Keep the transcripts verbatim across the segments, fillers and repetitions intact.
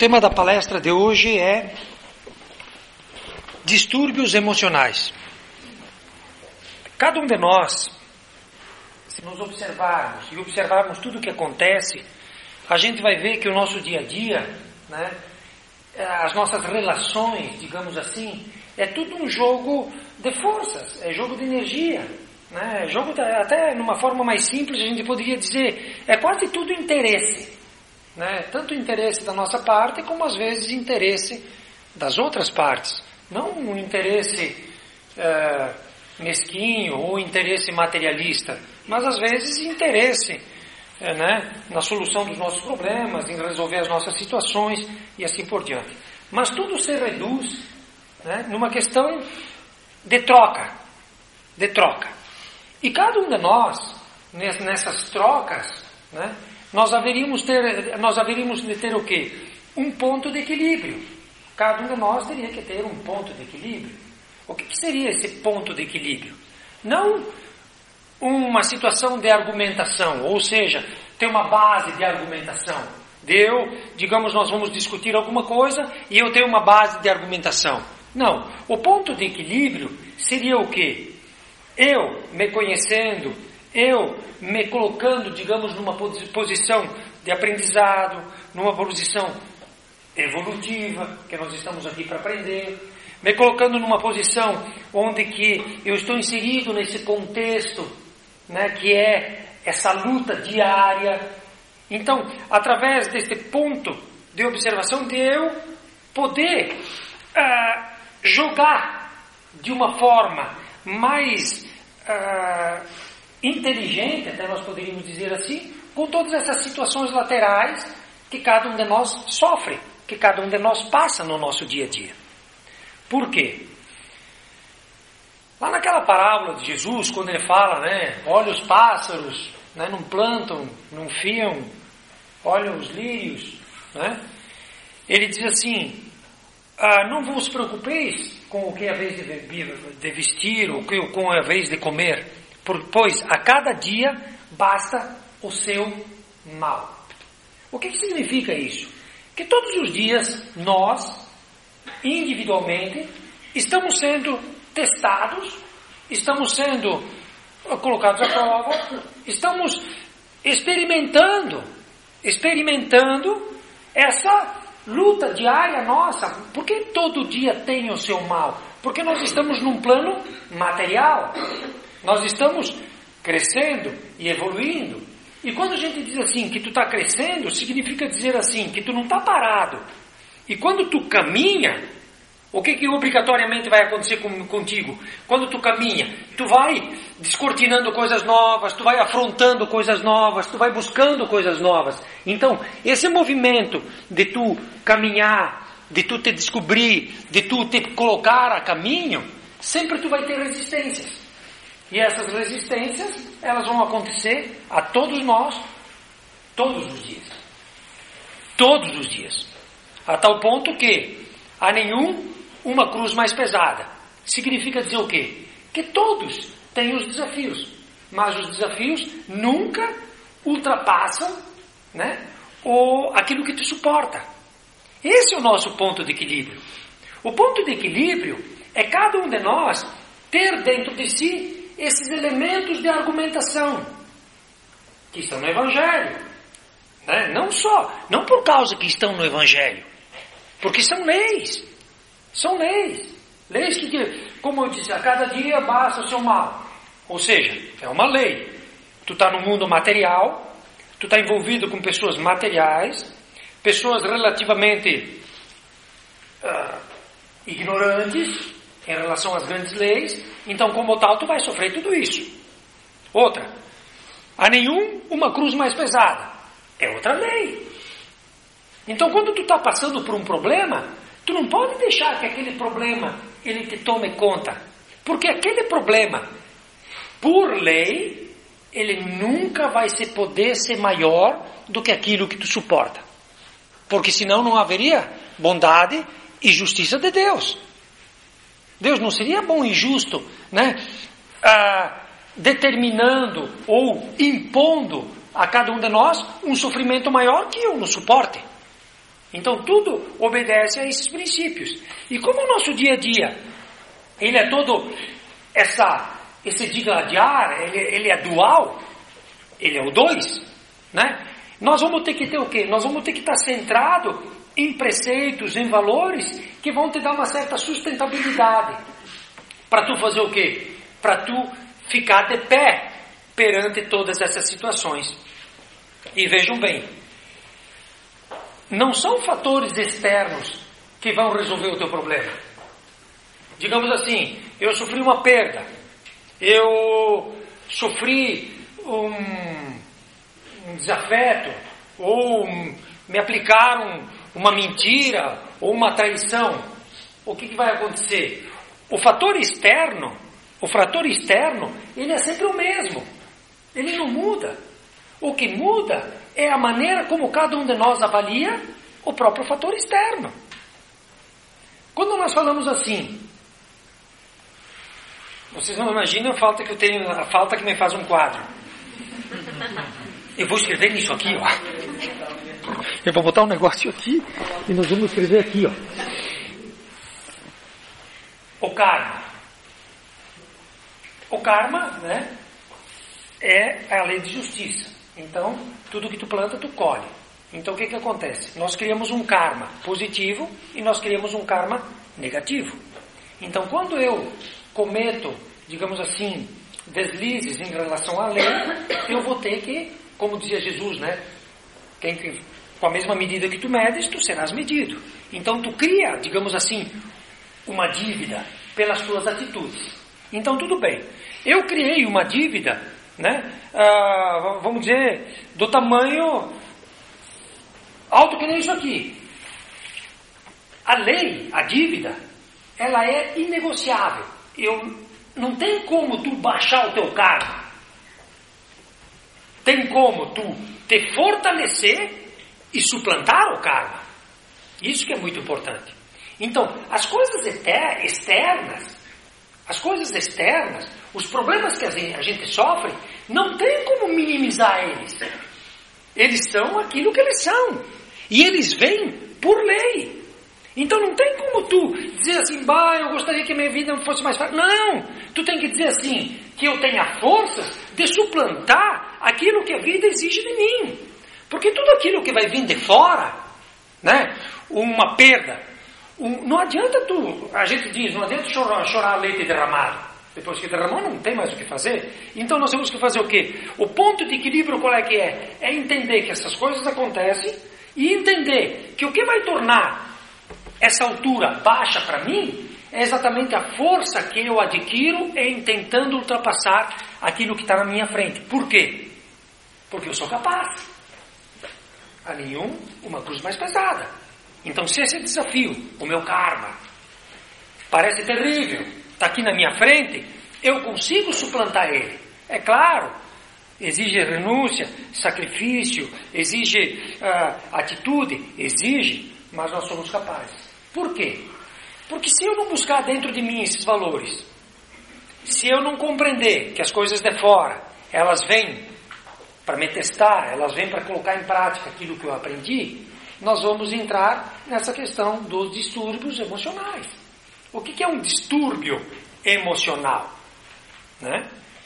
tema da palestra de hoje é distúrbios emocionais. Cada um de nós, se nos observarmos e observarmos tudo o que acontece, a gente vai ver que o nosso dia a dia, né, as nossas relações, digamos assim, é tudo um jogo de forças, é jogo de energia, né, é jogo de, até numa forma mais simples a gente poderia dizer, é quase tudo interesse. Né? Tanto interesse da nossa parte, como às vezes interesse das outras partes. Não um interesse é, mesquinho ou interesse materialista, mas às vezes interesse é, né, na solução dos nossos problemas, em resolver as nossas situações e assim por diante. Mas tudo se reduz, né, numa questão de troca, de troca. E cada um de nós, nessas trocas, né, Nós haveríamos, ter, nós haveríamos de ter o quê? Um ponto de equilíbrio. Cada um de nós teria que ter um ponto de equilíbrio. O que, que seria esse ponto de equilíbrio? Não uma situação de argumentação, ou seja, ter uma base de argumentação. De eu, digamos, nós vamos discutir alguma coisa e eu tenho uma base de argumentação. Não. O ponto de equilíbrio seria o quê? Eu, me conhecendo, eu me colocando, digamos, numa posição de aprendizado, numa posição evolutiva, que nós estamos aqui para aprender, me colocando numa posição onde que eu estou inserido nesse contexto, né, que é essa luta diária. Então, através desse ponto de observação de eu poder uh, jogar de uma forma mais Uh, inteligente, até nós poderíamos dizer assim, com todas essas situações laterais que cada um de nós sofre, que cada um de nós passa no nosso dia a dia. Por quê? Lá naquela parábola de Jesus, quando ele fala, né, olha os pássaros, né, não plantam, não fiam, olha os lírios, né, ele diz assim, ah, não vos preocupeis com o que é a vez de vestir, ou com a vez de comer, pois a cada dia basta o seu mal. O que, que significa isso? Que todos os dias nós, individualmente, estamos sendo testados, estamos sendo colocados à prova, estamos experimentando, experimentando essa luta diária nossa. Por que todo dia tem o seu mal? Porque nós estamos num plano material. Nós estamos crescendo e evoluindo. E quando a gente diz assim, que tu está crescendo, significa dizer assim, que tu não está parado. E quando tu caminha, o que que obrigatoriamente vai acontecer com, contigo? Quando tu caminha, tu vai descortinando coisas novas, tu vai afrontando coisas novas, tu vai buscando coisas novas. Então, esse movimento de tu caminhar, de tu te descobrir, de tu te colocar a caminho, sempre tu vai ter resistências. E essas resistências, elas vão acontecer a todos nós, todos os dias. Todos os dias. A tal ponto que a nenhum uma cruz mais pesada. Significa dizer o quê? Que todos têm os desafios, mas os desafios nunca ultrapassam, né, o, aquilo que te suporta. Esse é o nosso ponto de equilíbrio. O ponto de equilíbrio é cada um de nós ter dentro de si esses elementos de argumentação que estão no Evangelho. Né? Não só, não por causa que estão no Evangelho, porque são leis. São leis. Leis que, como eu disse, a cada dia basta o seu mal. Ou seja, é uma lei. Tu está no mundo material, tu está envolvido com pessoas materiais, pessoas relativamente uh, ignorantes em relação às grandes leis, então como tal tu vai sofrer tudo isso. Outra, a nenhum uma cruz mais pesada. É outra lei. Então quando tu está passando por um problema, tu não pode deixar que aquele problema ele te tome conta. Porque aquele problema, por lei, ele nunca vai ser, poder ser maior do que aquilo que tu suporta. Porque senão não haveria bondade e justiça de Deus. Deus não seria bom e justo, né? Ah, determinando ou impondo a cada um de nós um sofrimento maior que eu não suporte. Então tudo obedece a esses princípios. E como o nosso dia a dia, ele é todo, essa, esse digladiar, ele, ele é dual, ele é o dois, né? Nós vamos ter que ter o quê? Nós vamos ter que estar centrado em preceitos, em valores, que vão te dar uma certa sustentabilidade. Para tu fazer o quê? Para tu ficar de pé perante todas essas situações. E vejam bem, não são fatores externos que vão resolver o teu problema. Digamos assim, eu sofri uma perda, eu sofri um, um desafeto, ou um, me aplicaram uma mentira, ou uma traição. O que, que vai acontecer? O fator externo, o fator externo, ele é sempre o mesmo. Ele não muda. O que muda é a maneira como cada um de nós avalia o próprio fator externo. Quando nós falamos assim, vocês não imaginam a falta que eu tenho, a falta que me faz um quadro. Eu vou escrever nisso aqui, ó. Eu vou botar um negócio aqui e nós vamos escrever aqui, ó. O karma. O karma, né, é a lei de justiça. Então, tudo que tu planta, tu colhe. Então, o que que acontece? Nós criamos um karma positivo e nós criamos um karma negativo. Então, quando eu cometo, digamos assim, deslizes em relação à lei, eu vou ter que, como dizia Jesus, né, quem, com a mesma medida que tu medes, tu serás medido. Então, tu cria, digamos assim, uma dívida pelas tuas atitudes. Então, tudo bem. Eu criei uma dívida, né, ah, vamos dizer, do tamanho alto que nem isso aqui. A lei, a dívida, ela é inegociável. Eu, não tem como tu baixar o teu karma. Tem como tu te fortalecer e suplantar o karma. Isso que é muito importante. Então, as coisas externas, as coisas externas, os problemas que a gente sofre, não tem como minimizar eles. Eles são aquilo que eles são. E eles vêm por lei. Então não tem como tu dizer assim, bah, eu gostaria que a minha vida fosse mais fácil. Não! Tu tem que dizer assim, que eu tenha forças de suplantar aquilo que a vida exige de mim. Porque tudo aquilo que vai vir de fora, né, uma perda, um, não adianta tu, a gente diz, não adianta chorar, chorar leite derramado. Depois que derramou, não tem mais o que fazer. Então nós temos que fazer o quê? O ponto de equilíbrio qual é que é? É entender que essas coisas acontecem e entender que o que vai tornar essa altura baixa para mim é exatamente a força que eu adquiro em tentando ultrapassar aquilo que está na minha frente. Por quê? Porque eu sou capaz. A nenhum, uma cruz mais pesada. Então, se esse desafio, o meu karma, parece terrível, está aqui na minha frente, eu consigo suplantar ele. É claro, exige renúncia, sacrifício, exige uh, atitude, exige, mas nós somos capazes. Por quê? Porque se eu não buscar dentro de mim esses valores, se eu não compreender que as coisas de fora, elas vêm para me testar, elas vêm para colocar em prática aquilo que eu aprendi, nós vamos entrar nessa questão dos distúrbios emocionais. O que que é um distúrbio emocional? Né?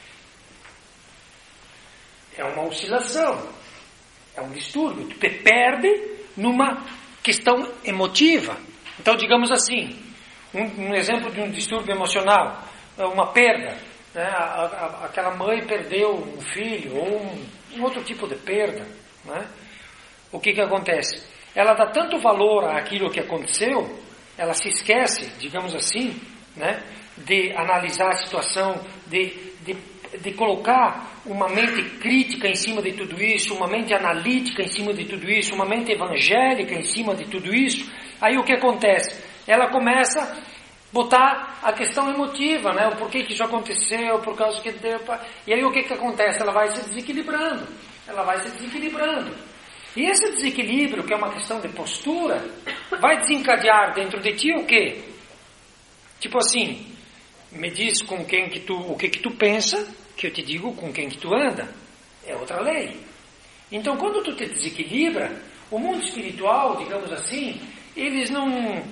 É uma oscilação, é um distúrbio. Tu te perde numa questão emotiva. Então, digamos assim, um, um exemplo de um distúrbio emocional, uma perda, né? a, a, aquela mãe perdeu um filho, ou um, um outro tipo de perda, né? O que que acontece? Ela dá tanto valor àquilo que aconteceu, ela se esquece, digamos assim, né? De analisar a situação, de, de, de colocar uma mente crítica em cima de tudo isso, uma mente analítica em cima de tudo isso, uma mente evangélica em cima de tudo isso. Aí o que acontece? Ela começa a botar a questão emotiva, né? O porquê que isso aconteceu, por causa que deu... E aí o que que acontece? Ela vai se desequilibrando. Ela vai se desequilibrando. E esse desequilíbrio, que é uma questão de postura, vai desencadear dentro de ti o quê? Tipo assim, me diz com quem que tu, o que que tu pensa, que eu te digo com quem que tu anda. É outra lei. Então, quando tu te desequilibra, O mundo espiritual, digamos assim, eles não...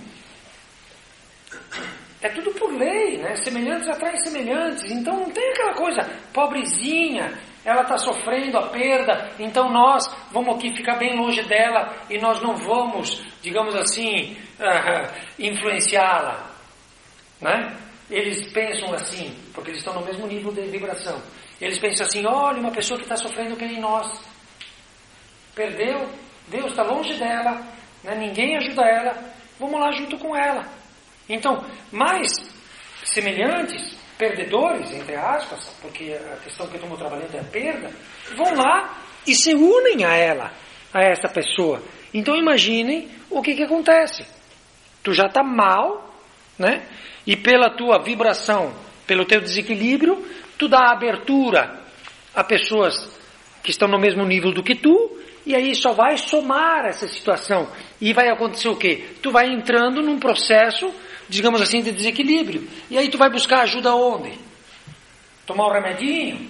É tudo por lei, né? Semelhantes atraem semelhantes. Então não tem aquela coisa, pobrezinha, ela está sofrendo a perda, então nós vamos aqui ficar bem longe dela e nós não vamos, digamos assim, uh, influenciá-la. Né? Eles pensam assim, porque eles estão no mesmo nível de vibração. Eles pensam assim, olha, uma pessoa que está sofrendo que nem nós. Perdeu, Deus está longe dela, né? Ninguém ajuda ela, vamos lá junto com ela. Então, mais semelhantes, perdedores, entre aspas, porque a questão que eu estou trabalhando é a perda, vão lá e se unem a ela, a essa pessoa. Então imaginem o que, que acontece. Tu já está mal, né? E pela tua vibração, pelo teu desequilíbrio, tu dá abertura a pessoas que estão no mesmo nível do que tu, e aí só vai somar essa situação. E vai acontecer o quê? Tu vai entrando num processo, digamos assim, de desequilíbrio. E aí tu vai buscar ajuda onde? Tomar um remedinho?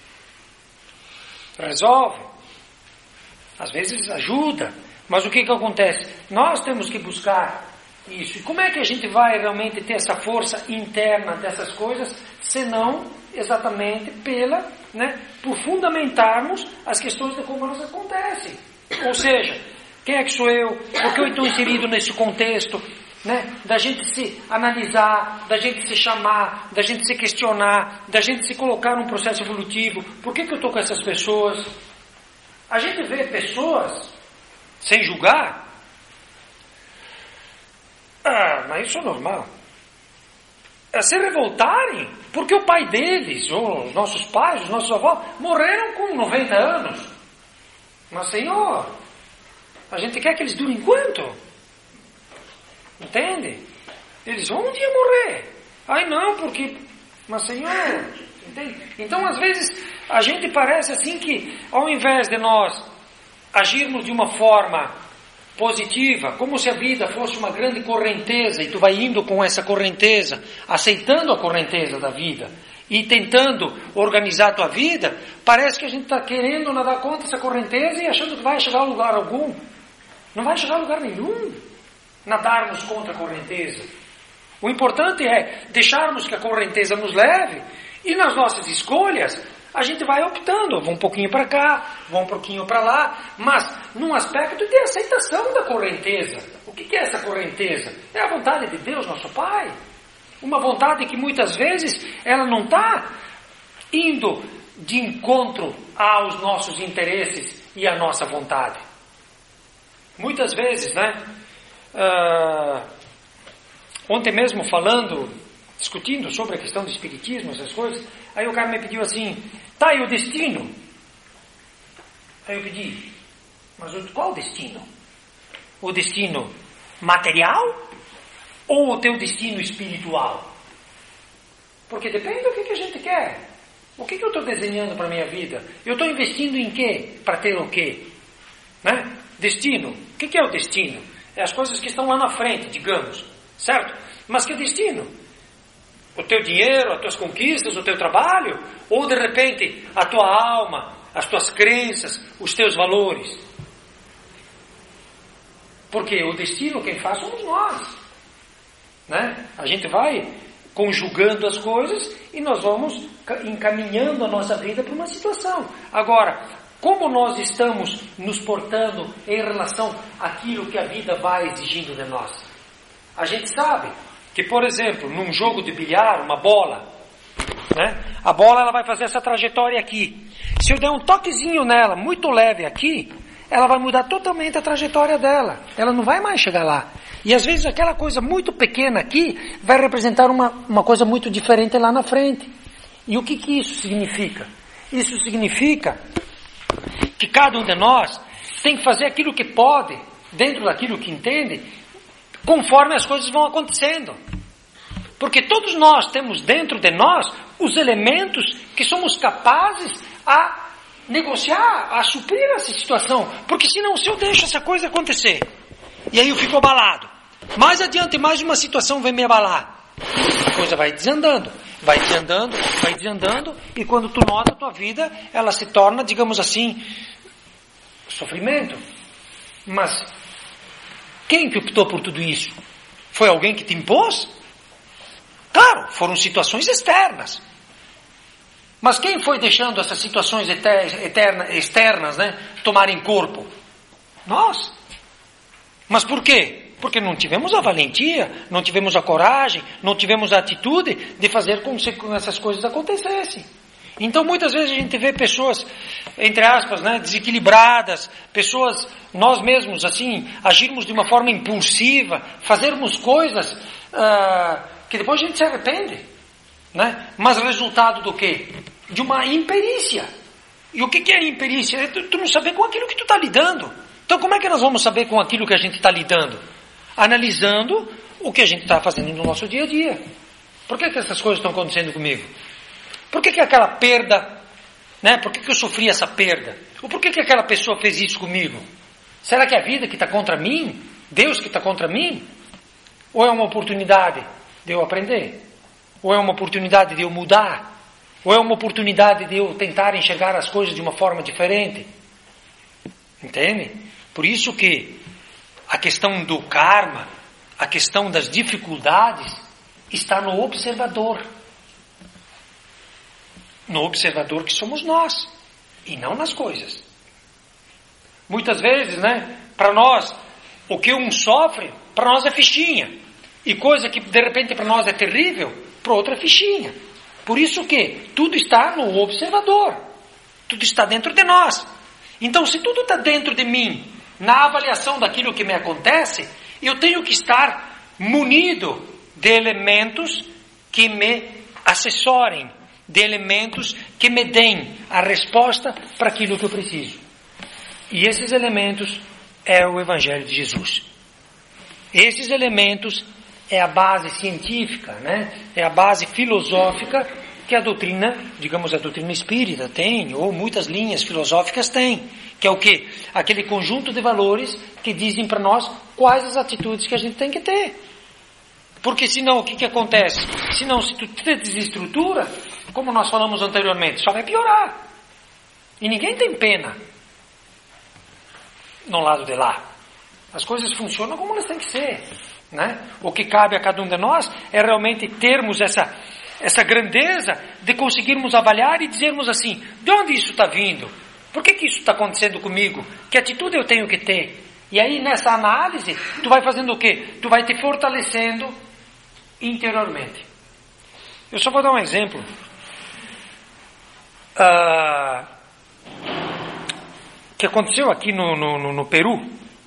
Resolve. Às vezes ajuda. Mas o que que acontece? Nós temos que buscar isso. E como é que a gente vai realmente ter essa força interna dessas coisas, senão exatamente pela, né, por fundamentarmos as questões de como elas acontecem. Ou seja, quem é que sou eu? Por que eu estou inserido nesse contexto? Né? Da gente se analisar, da gente se chamar, da gente se questionar, da gente se colocar num processo evolutivo. Por que que eu estou com essas pessoas? A gente vê pessoas, sem julgar, ah, mas isso é normal. É se revoltarem, porque o pai deles, ou os nossos pais, os nossos avós, morreram com noventa anos. Mas, Senhor, a gente quer que eles durem quanto? Entende? Eles vão um dia morrer. Ai não, porque... Mas Senhor, entende? Então às vezes a gente parece assim que ao invés de nós agirmos de uma forma positiva, como se a vida fosse uma grande correnteza e tu vai indo com essa correnteza, aceitando a correnteza da vida e tentando organizar a tua vida, parece que a gente está querendo nadar contra essa correnteza e achando que vai chegar a lugar algum. Não vai chegar a lugar nenhum nadarmos contra a correnteza. O importante é deixarmos que a correnteza nos leve e nas nossas escolhas a gente vai optando, vou um pouquinho para cá, vou um pouquinho para lá, mas num aspecto de aceitação da correnteza. O que é essa correnteza? É a vontade de Deus, nosso Pai. Uma vontade que muitas vezes ela não está indo de encontro aos nossos interesses e à nossa vontade. Muitas vezes, né? Uh, ontem mesmo falando, discutindo sobre a questão do espiritismo, essas coisas, aí o cara me pediu assim, tá, e o destino? Aí eu pedi, mas o, qual o destino? O destino material ou o teu destino espiritual? Porque depende do que, que a gente quer. O que, que eu estou desenhando para a minha vida? Eu estou investindo em quê? Para ter o quê? Né? Destino. O que, que é o destino? É as coisas que estão lá na frente, digamos. Certo? Mas que destino? O teu dinheiro, as tuas conquistas, o teu trabalho? Ou de repente a tua alma, as tuas crenças, os teus valores? Porque o destino quem faz somos nós. Né? A gente vai conjugando as coisas e nós vamos encaminhando a nossa vida para uma situação. Agora, como nós estamos nos portando em relação àquilo que a vida vai exigindo de nós? A gente sabe que, por exemplo, num jogo de bilhar, uma bola, né? A bola ela vai fazer essa trajetória aqui. Se eu der um toquezinho nela, muito leve aqui, ela vai mudar totalmente a trajetória dela. Ela não vai mais chegar lá. E às vezes aquela coisa muito pequena aqui vai representar uma, uma coisa muito diferente lá na frente. E o que, que isso significa? Isso significa que cada um de nós tem que fazer aquilo que pode, dentro daquilo que entende, conforme as coisas vão acontecendo. Porque todos nós temos dentro de nós os elementos que somos capazes a negociar, a suprir essa situação. Porque senão, se eu deixo essa coisa acontecer, e aí eu fico abalado, mais adiante mais uma situação vem me abalar, a coisa vai desandando, vai desandando, vai desandando, e quando tu nota a tua vida, ela se torna, digamos assim, sofrimento. Mas quem que optou por tudo isso? Foi alguém que te impôs? Claro, foram situações externas. Mas quem foi deixando essas situações eterna, externas, né, tomarem corpo? Nós. Mas por quê? Porque não tivemos a valentia, não tivemos a coragem, não tivemos a atitude de fazer com que essas coisas acontecessem. Então muitas vezes a gente vê pessoas, entre aspas, né, desequilibradas, pessoas, nós mesmos, assim, agirmos de uma forma impulsiva, fazermos coisas uh, que depois a gente se arrepende. Né? Mas resultado do quê? De uma imperícia. E o que, que é imperícia? É tu, tu não saber com aquilo que tu está lidando. Então como é que nós vamos saber com aquilo que a gente está lidando? Analisando o que a gente está fazendo no nosso dia a dia. Por que, que essas coisas estão acontecendo comigo? Por que, que aquela perda, né? Por que, que eu sofri essa perda? Ou por que, que aquela pessoa fez isso comigo? Será que é a vida que está contra mim? Deus que está contra mim? Ou é uma oportunidade de eu aprender? Ou é uma oportunidade de eu mudar? Ou é uma oportunidade de eu tentar enxergar as coisas de uma forma diferente? Entende? Por isso que a questão do karma, a questão das dificuldades, está no observador. No observador que somos nós, e não nas coisas. Muitas vezes, né, para nós, o que um sofre, para nós é fichinha. E coisa que de repente para nós é terrível, para outra é fichinha. Por isso que tudo está no observador. Tudo está dentro de nós. Então, se tudo está dentro de mim, na avaliação daquilo que me acontece, eu tenho que estar munido de elementos que me assessorem, de elementos que me deem a resposta para aquilo que eu preciso. E esses elementos é o Evangelho de Jesus. Esses elementos é a base científica, né? É a base filosófica que a doutrina, digamos a doutrina espírita tem, ou muitas linhas filosóficas têm, que é o quê? Aquele conjunto de valores que dizem para nós quais as atitudes que a gente tem que ter. Porque senão, o que, que acontece? Senão, se tu te desestrutura, como nós falamos anteriormente, só vai piorar. E ninguém tem pena no lado de lá. As coisas funcionam como elas têm que ser. Né? O que cabe a cada um de nós é realmente termos essa, essa grandeza de conseguirmos avaliar e dizermos assim, de onde isso está vindo? Por que, que isso está acontecendo comigo? Que atitude eu tenho que ter? E aí nessa análise, tu vai fazendo o quê? Tu vai te fortalecendo interiormente. Eu só vou dar um exemplo. Uh, que aconteceu aqui no, no, no Peru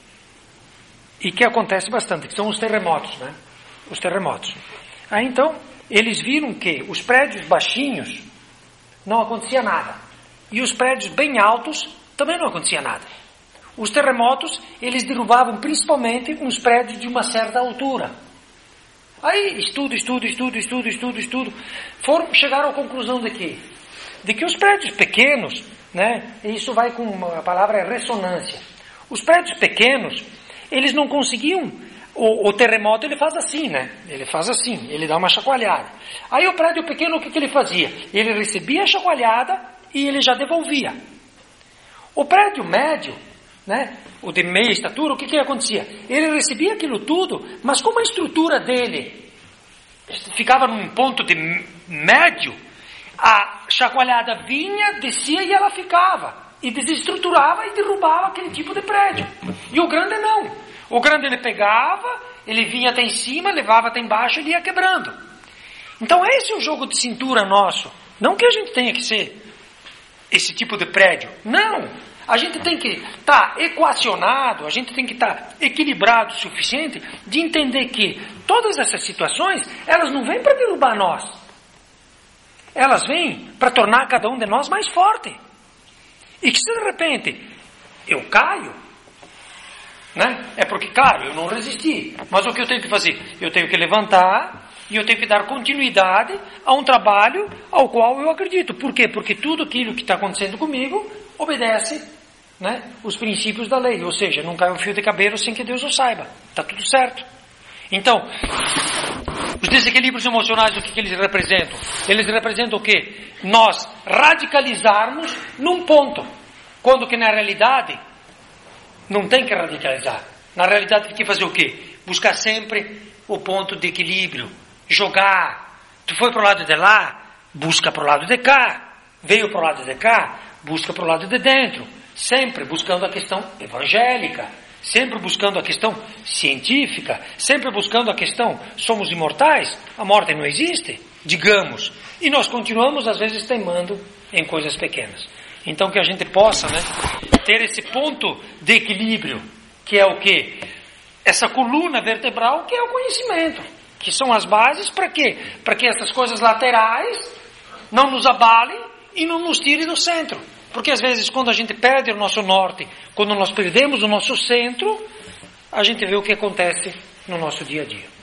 e que acontece bastante, que são os terremotos, né? Os terremotos. Aí então, eles viram que os prédios baixinhos não acontecia nada. E os prédios bem altos também não acontecia nada. Os terremotos, eles derrubavam principalmente uns prédios de uma certa altura. Aí, estudo, estudo, estudo, estudo, estudo, estudo, foram, chegaram à conclusão de que, de que os prédios pequenos, né, isso vai com a palavra ressonância, os prédios pequenos, eles não conseguiam, o, o terremoto ele faz assim, né, ele faz assim, ele dá uma chacoalhada. Aí o prédio pequeno, o que, que ele fazia? Ele recebia a chacoalhada e ele já devolvia. O prédio médio, né, o de meia estatura, o que, que acontecia? Ele recebia aquilo tudo, mas como a estrutura dele ficava num ponto de médio, a chacoalhada vinha, descia e ela ficava. E desestruturava e derrubava aquele tipo de prédio. E o grande não. O grande ele pegava, ele vinha até em cima, levava até embaixo e ele ia quebrando. Então esse é o jogo de cintura nosso. Não que a gente tenha que ser esse tipo de prédio. Não. A gente tem que estar tá equacionado, a gente tem que estar tá equilibrado o suficiente de entender que todas essas situações, elas não vêm para derrubar nós. Elas vêm para tornar cada um de nós mais forte. E que se de repente eu caio, né? É porque, claro, eu não resisti. Mas o que eu tenho que fazer? Eu tenho que levantar e eu tenho que dar continuidade a um trabalho ao qual eu acredito. Por quê? Porque tudo aquilo que está acontecendo comigo obedece, né, os princípios da lei. Ou seja, não cai um fio de cabelo sem que Deus o saiba. Está tudo certo. Então, os desequilíbrios emocionais, o que, que eles representam? Eles representam o quê? Nós radicalizarmos num ponto, quando que na realidade Não tem que radicalizar. Na realidade tem que fazer o quê? Buscar sempre o ponto de equilíbrio. Jogar. Tu foi para o lado de lá, busca para o lado de cá. Veio para o lado de cá, busca para o lado de dentro. Sempre buscando a questão evangélica. Sempre buscando a questão científica. Sempre buscando a questão, somos imortais? A morte não existe? Digamos. E nós continuamos, às vezes, teimando em coisas pequenas. Então, que a gente possa, né, ter esse ponto de equilíbrio, que é o quê? Essa coluna vertebral, que é o conhecimento, que são as bases para quê? Para que essas coisas laterais não nos abalem e não nos tirem do centro. Porque, às vezes, quando a gente perde o nosso norte, quando nós perdemos o nosso centro, a gente vê o que acontece no nosso dia a dia.